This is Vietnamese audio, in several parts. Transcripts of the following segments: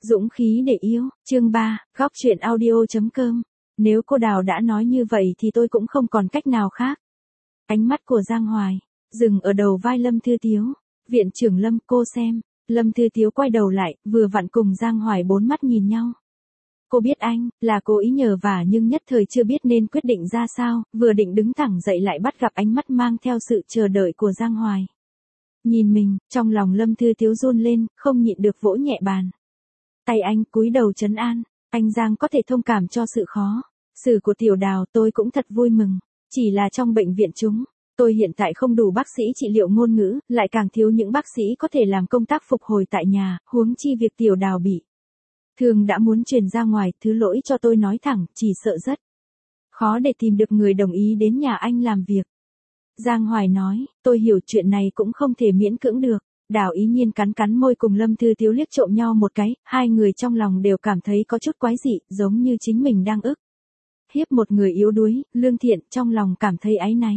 Dũng khí để yêu, chương 3, góc truyện audio.com. Nếu cô Đào đã nói như vậy thì tôi cũng không còn cách nào khác. Ánh mắt của Giang Hoài dừng ở đầu vai Lâm Thư Tiếu. Viện trưởng Lâm, cô xem. Lâm Thư Tiếu quay đầu lại, vừa vặn cùng Giang Hoài bốn mắt nhìn nhau. Cô biết anh là cố ý nhờ vả nhưng nhất thời chưa biết nên quyết định ra sao, vừa định đứng thẳng dậy lại bắt gặp ánh mắt mang theo sự chờ đợi của Giang Hoài. Nhìn mình, trong lòng Lâm Thư Tiếu run lên, không nhịn được vỗ nhẹ bàn. Tay anh cúi đầu trấn an, anh Giang có thể thông cảm cho sự khó xử của Tiểu Đào, tôi cũng thật vui mừng. Chỉ là trong bệnh viện chúng, tôi hiện tại không đủ bác sĩ trị liệu ngôn ngữ, lại càng thiếu những bác sĩ có thể làm công tác phục hồi tại nhà, huống chi việc Tiểu Đào bị thương đã muốn truyền ra ngoài, thứ lỗi cho tôi nói thẳng, chỉ sợ rất khó để tìm được người đồng ý đến nhà anh làm việc. Giang Hoài nói, tôi hiểu chuyện này cũng không thể miễn cưỡng được. Đào Ý Nhiên cắn cắn môi cùng Lâm Thư Tiếu liếc trộm nhau một cái, hai người trong lòng đều cảm thấy có chút quái dị, giống như chính mình đang ức hiếp một người yếu đuối, lương thiện, trong lòng cảm thấy áy náy.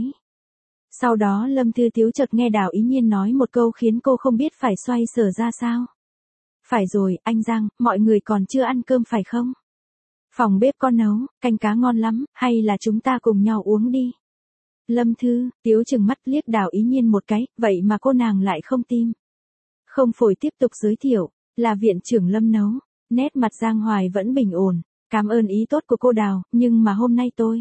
Sau đó Lâm Thư Tiếu chợt nghe Đào Ý Nhiên nói một câu khiến cô không biết phải xoay sở ra sao. Phải rồi, anh Giang, mọi người còn chưa ăn cơm phải không? Phòng bếp con nấu, canh cá ngon lắm, hay là chúng ta cùng nhau uống đi? Lâm Thư Tiếu chừng mắt liếc Đào Ý Nhiên một cái, vậy mà cô nàng lại không tim không phổi tiếp tục giới thiệu, là viện trưởng Lâm nấu. Nét mặt Giang Hoài vẫn bình ổn, cảm ơn ý tốt của cô Đào, nhưng mà hôm nay tôi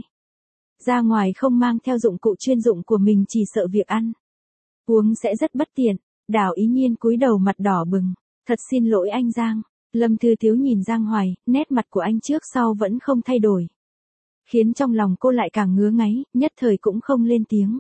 ra ngoài không mang theo dụng cụ chuyên dụng của mình, chỉ sợ việc ăn uống sẽ rất bất tiện. Đào Ý Nhiên cúi đầu mặt đỏ bừng, thật xin lỗi anh Giang. Lâm Thư Tiếu nhìn Giang Hoài, nét mặt của anh trước sau vẫn không thay đổi, khiến trong lòng cô lại càng ngứa ngáy, nhất thời cũng không lên tiếng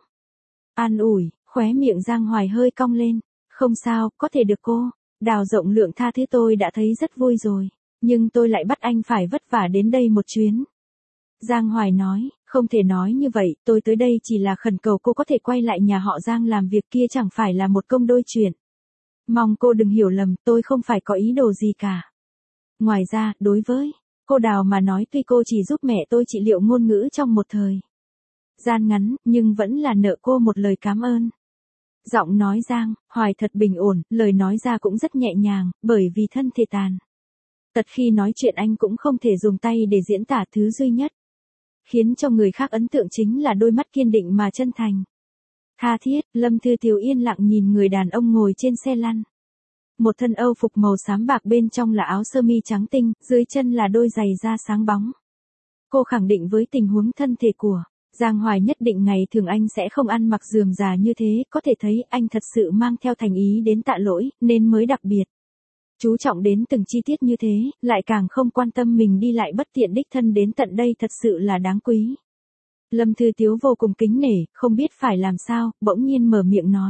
an ủi. Khóe miệng Giang Hoài hơi cong lên, không sao, có thể được cô Đào rộng lượng tha thứ tôi đã thấy rất vui rồi, nhưng tôi lại bắt anh phải vất vả đến đây một chuyến. Giang Hoài nói, không thể nói như vậy, tôi tới đây chỉ là khẩn cầu cô có thể quay lại nhà họ Giang làm việc, kia chẳng phải là một công đôi chuyện. Mong cô đừng hiểu lầm, tôi không phải có ý đồ gì cả. Ngoài ra, đối với cô Đào mà nói, tuy cô chỉ giúp mẹ tôi trị liệu ngôn ngữ trong một thời gian ngắn, nhưng vẫn là nợ cô một lời cảm ơn. Giọng nói Giang Hoài thật bình ổn, lời nói ra cũng rất nhẹ nhàng, bởi vì thân thể tàn tật khi nói chuyện anh cũng không thể dùng tay để diễn tả, thứ duy nhất khiến cho người khác ấn tượng chính là đôi mắt kiên định mà chân thành, tha thiết. Lâm Thư Tiếu yên lặng nhìn người đàn ông ngồi trên xe lăn. Một thân âu phục màu xám bạc, bên trong là áo sơ mi trắng tinh, dưới chân là đôi giày da sáng bóng. Cô khẳng định với tình huống thân thể của Giang Hoài nhất định ngày thường anh sẽ không ăn mặc rườm rà như thế, có thể thấy anh thật sự mang theo thành ý đến tạ lỗi, nên mới đặc biệt chú trọng đến từng chi tiết như thế, lại càng không quan tâm mình đi lại bất tiện, đích thân đến tận đây thật sự là đáng quý. Lâm Thư Tiếu vô cùng kính nể, không biết phải làm sao, bỗng nhiên mở miệng nói.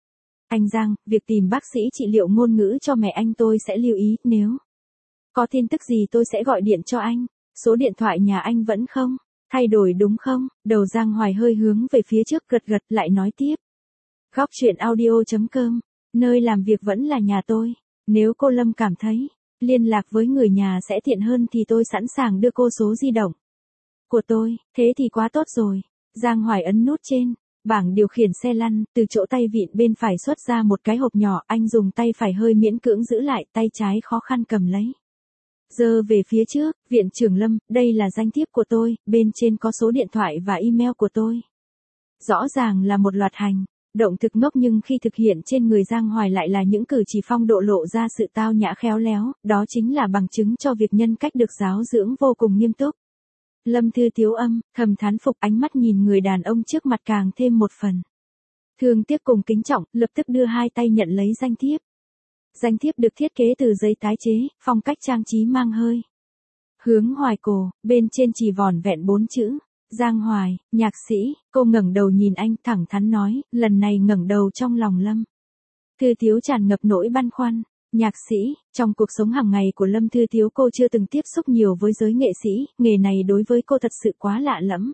Anh Giang, việc tìm bác sĩ trị liệu ngôn ngữ cho mẹ anh tôi sẽ lưu ý, nếu có tin tức gì tôi sẽ gọi điện cho anh. Số điện thoại nhà anh vẫn không thay đổi đúng không? Đầu Giang Hoài hơi hướng về phía trước, gật gật, lại nói tiếp. Góc truyện audio.com, nơi làm việc vẫn là nhà tôi. Nếu cô Lâm cảm thấy liên lạc với người nhà sẽ tiện hơn thì tôi sẵn sàng đưa cô số di động của tôi. Thế thì quá tốt rồi. Giang Hoài ấn nút trên bảng điều khiển xe lăn, từ chỗ tay vịn bên phải xuất ra một cái hộp nhỏ, anh dùng tay phải hơi miễn cưỡng giữ lại, tay trái khó khăn cầm lấy. Giơ về phía trước, viện trưởng Lâm, đây là danh thiếp của tôi, bên trên có số điện thoại và email của tôi. Rõ ràng là một loạt hành động thực ngốc, nhưng khi thực hiện trên người Giang Hoài lại là những cử chỉ phong độ, lộ ra sự tao nhã khéo léo, đó chính là bằng chứng cho việc nhân cách được giáo dưỡng vô cùng nghiêm túc. Lâm Thư Tiếu âm thầm thán phục, ánh mắt nhìn người đàn ông trước mặt càng thêm một phần thương tiếc cùng kính trọng, lập tức đưa hai tay nhận lấy danh thiếp. Danh thiếp được thiết kế từ giấy tái chế, phong cách trang trí mang hơi hướng hoài cổ, bên trên chỉ vỏn vẹn 4 chữ. Giang Hoài, nhạc sĩ. Cô ngẩng đầu nhìn anh, thẳng thắn nói, lần này ngẩng đầu trong lòng Lâm Thư Tiếu tràn ngập nỗi băn khoăn. Nhạc sĩ, trong cuộc sống hàng ngày của Lâm Thư Tiếu cô chưa từng tiếp xúc nhiều với giới nghệ sĩ, nghề này đối với cô thật sự quá lạ lẫm.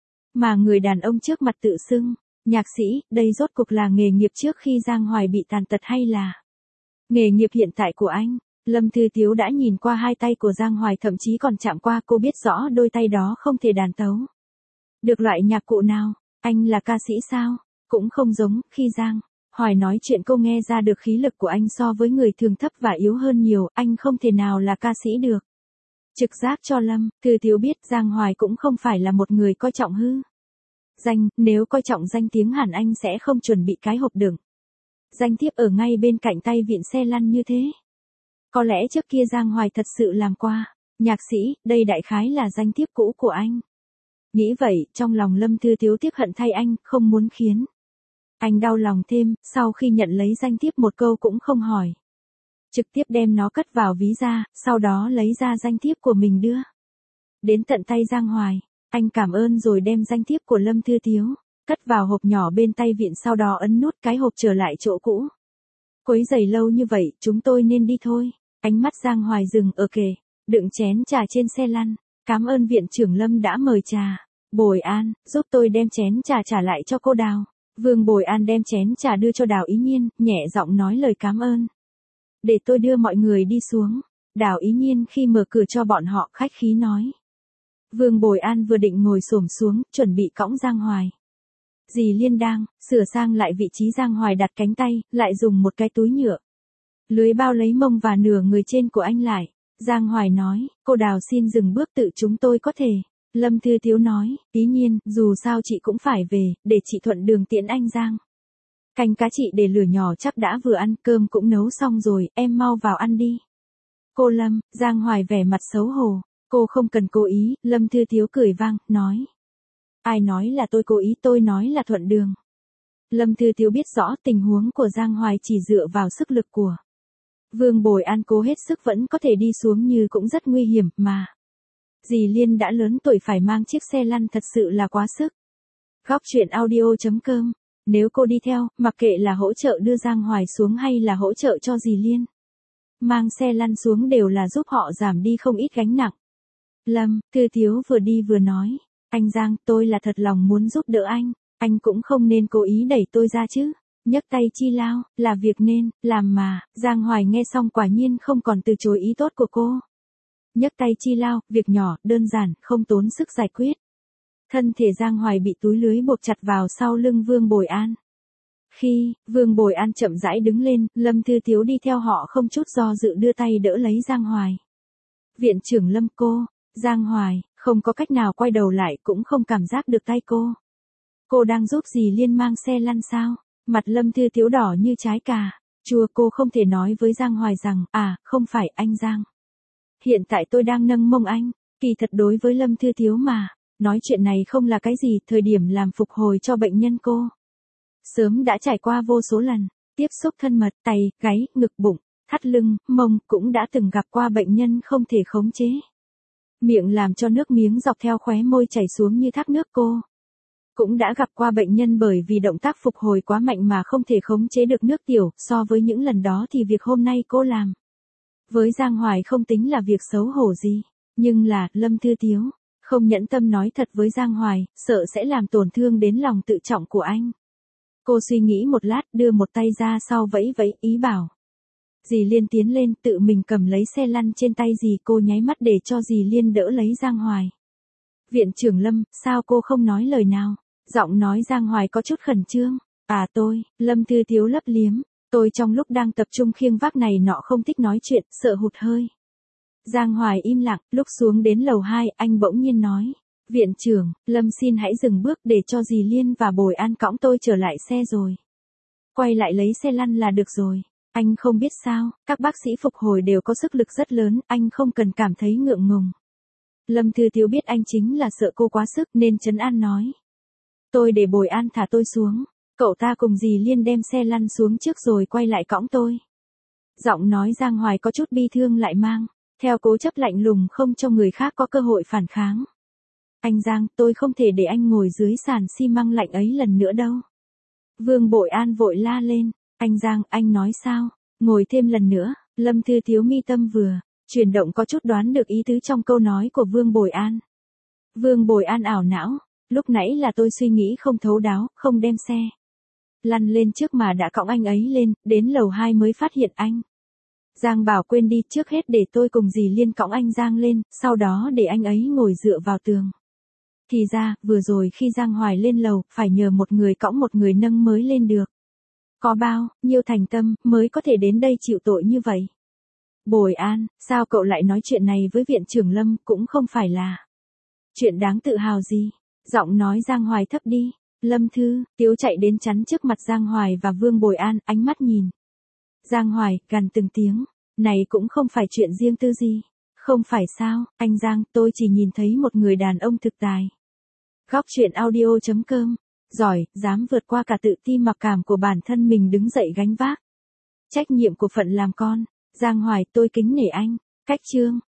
Mà người đàn ông trước mặt tự xưng nhạc sĩ, đây rốt cuộc là nghề nghiệp trước khi Giang Hoài bị tàn tật hay là nghề nghiệp hiện tại của anh? Lâm Thư Tiếu đã nhìn qua hai tay của Giang Hoài, thậm chí còn chạm qua, cô biết rõ đôi tay đó không thể đàn tấu được loại nhạc cụ nào. Anh là ca sĩ sao? Cũng không giống, khi Giang Hoài nói chuyện cô nghe ra được khí lực của anh so với người thường thấp và yếu hơn nhiều, anh không thể nào là ca sĩ được. Trực giác cho Lâm Thư Tiếu biết Giang Hoài cũng không phải là một người coi trọng hư danh, nếu coi trọng danh tiếng hẳn anh sẽ không chuẩn bị cái hộp đựng danh thiếp ở ngay bên cạnh tay vịn xe lăn như thế. Có lẽ trước kia Giang Hoài thật sự làm qua. Nhạc sĩ, đây đại khái là danh thiếp cũ của anh. Nghĩ vậy, trong lòng Lâm Thư Tiếu tiếc hận thay anh, không muốn khiến anh đau lòng thêm, sau khi nhận lấy danh thiếp một câu cũng không hỏi. Trực tiếp đem nó cất vào ví ra, sau đó lấy ra danh thiếp của mình đưa đến tận tay Giang Hoài. Anh cảm ơn rồi đem danh thiếp của Lâm Thư Tiếu cất vào hộp nhỏ bên tay vịn, sau đó ấn nút cái hộp trở lại chỗ cũ. Quấy giày lâu như vậy, chúng tôi nên đi thôi. Ánh mắt Giang Hoài dừng ở kệ đựng chén trà trên xe lăn. Cảm ơn viện trưởng Lâm đã mời trà. Bồi An, giúp tôi đem chén trà trả lại cho cô Đào. Vương Bồi An đem chén trà đưa cho Đào Ý Nhiên, nhẹ giọng nói lời cảm ơn. Để tôi đưa mọi người đi xuống. Đào Ý Nhiên khi mở cửa cho bọn họ khách khí nói. Vương Bồi An vừa định ngồi xổm xuống, chuẩn bị cõng Giang Hoài. Dì Liên đang sửa sang lại vị trí Giang Hoài đặt cánh tay, lại dùng một cái túi nhựa lưới bao lấy mông và nửa người trên của anh lại. Giang Hoài nói, cô Đào xin dừng bước, tự chúng tôi có thể. Lâm Thư Tiếu nói, Ý Nhiên, dù sao chị cũng phải về, để chị thuận đường tiễn anh Giang. Canh cá chị để lửa nhỏ chắc đã vừa ăn, cơm cũng nấu xong rồi, em mau vào ăn đi. Cô Lâm, Giang Hoài vẻ mặt xấu hổ, cô không cần cố ý. Lâm Thư Tiếu cười vang, nói. Ai nói là tôi cố ý, tôi nói là thuận đường. Lâm Thư Tiếu biết rõ tình huống của Giang Hoài chỉ dựa vào sức lực của Vương Bồi An cố hết sức vẫn có thể đi xuống như cũng rất nguy hiểm mà. Dì Liên đã lớn tuổi phải mang chiếc xe lăn thật sự là quá sức. Góc truyện audio.com. Nếu cô đi theo, mặc kệ là hỗ trợ đưa Giang Hoài xuống hay là hỗ trợ cho dì Liên mang xe lăn xuống đều là giúp họ giảm đi không ít gánh nặng. Lâm Thư Tiếu vừa đi vừa nói. Anh Giang, tôi là thật lòng muốn giúp đỡ anh cũng không nên cố ý đẩy tôi ra chứ. Nhấc tay chi lao, là việc nên làm mà. Giang Hoài nghe xong quả nhiên không còn từ chối ý tốt của cô. Nhấc tay chi lao, việc nhỏ, đơn giản, không tốn sức giải quyết. Thân thể Giang Hoài bị túi lưới buộc chặt vào sau lưng Vương Bồi An. Khi Vương Bồi An chậm rãi đứng lên, Lâm Thư Tiếu đi theo họ không chút do dự đưa tay đỡ lấy Giang Hoài. Viện trưởng Lâm, cô. Giang Hoài không có cách nào quay đầu lại, cũng không cảm giác được tay cô. Cô đang giúp dì Liên mang xe lăn sao? Mặt Lâm Thư Tiếu đỏ như trái cà chua. Cô không thể nói với Giang Hoài rằng, không phải anh Giang. Hiện tại tôi đang nâng mông anh. Kỳ thật đối với Lâm Thư Tiếu mà nói chuyện này không là cái gì. Thời điểm làm phục hồi cho bệnh nhân cô sớm đã trải qua vô số lần. Tiếp xúc thân mật, tay, gáy, ngực, bụng, thắt lưng, mông, cũng đã từng gặp qua bệnh nhân không thể khống chế miệng làm cho nước miếng dọc theo khóe môi chảy xuống như thác nước. Cô cũng đã gặp qua bệnh nhân bởi vì động tác phục hồi quá mạnh mà không thể khống chế được nước tiểu. So với những lần đó thì việc hôm nay cô làm với Giang Hoài không tính là việc xấu hổ gì. Nhưng là, Lâm Thư Tiếu không nhẫn tâm nói thật với Giang Hoài, sợ sẽ làm tổn thương đến lòng tự trọng của anh. Cô suy nghĩ một lát, đưa một tay ra sau vẫy vẫy, ý bảo dì Liên tiến lên, tự mình cầm lấy xe lăn trên tay dì. Cô nháy mắt để cho dì Liên đỡ lấy Giang Hoài. Viện trưởng Lâm, sao cô không nói lời nào? Giọng nói Giang Hoài có chút khẩn trương. Lâm Thư Tiếu lấp liếm. Tôi trong lúc đang tập trung khiêng vác này nọ không thích nói chuyện, sợ hụt hơi. Giang Hoài im lặng, lúc xuống đến lầu 2, anh bỗng nhiên nói. Viện trưởng, Lâm xin hãy dừng bước để cho dì Liên và Bồi An cõng tôi trở lại xe rồi. Quay lại lấy xe lăn là được rồi. Anh không biết sao, các bác sĩ phục hồi đều có sức lực rất lớn, anh không cần cảm thấy ngượng ngùng. Lâm Thư Tiếu biết anh chính là sợ cô quá sức nên trấn an nói. Tôi để Bồi An thả tôi xuống. Cậu ta cùng dì Liên đem xe lăn xuống trước rồi quay lại cõng tôi. Giọng nói Giang Hoài có chút bi thương lại mang theo cố chấp lạnh lùng không cho người khác có cơ hội phản kháng. Anh Giang, tôi không thể để anh ngồi dưới sàn xi măng lạnh ấy lần nữa đâu. Vương Bồi An vội la lên. Anh Giang, anh nói sao? Ngồi thêm lần nữa. Lâm Thư Tiếu mi tâm vừa chuyển động có chút đoán được ý tứ trong câu nói của Vương Bồi An. Vương Bồi An ảo não. Lúc nãy là tôi suy nghĩ không thấu đáo, không đem xe lăn lên trước mà đã cõng anh ấy lên, đến lầu 2 mới phát hiện anh. Giang bảo quên đi, trước hết để tôi cùng dì Liên cõng anh Giang lên, sau đó để anh ấy ngồi dựa vào tường. Thì ra, vừa rồi khi Giang Hoài lên lầu, phải nhờ một người cõng một người nâng mới lên được. Có bao nhiêu thành tâm mới có thể đến đây chịu tội như vậy? Bồi An, sao cậu lại nói chuyện này với viện trưởng Lâm, cũng không phải là chuyện đáng tự hào gì. Giọng nói Giang Hoài thấp đi. Lâm Thư, Tiếu chạy đến chắn trước mặt Giang Hoài và Vương Bồi An, ánh mắt nhìn. Giang Hoài, gằn từng tiếng. Này cũng không phải chuyện riêng tư gì. Không phải sao, anh Giang, tôi chỉ nhìn thấy một người đàn ông thực tài. Góc chuyện audio.com. Giỏi, dám vượt qua cả tự ti mặc cảm của bản thân mình đứng dậy gánh vác trách nhiệm của phận làm con. Giang Hoài, tôi kính nể anh. Cách chương.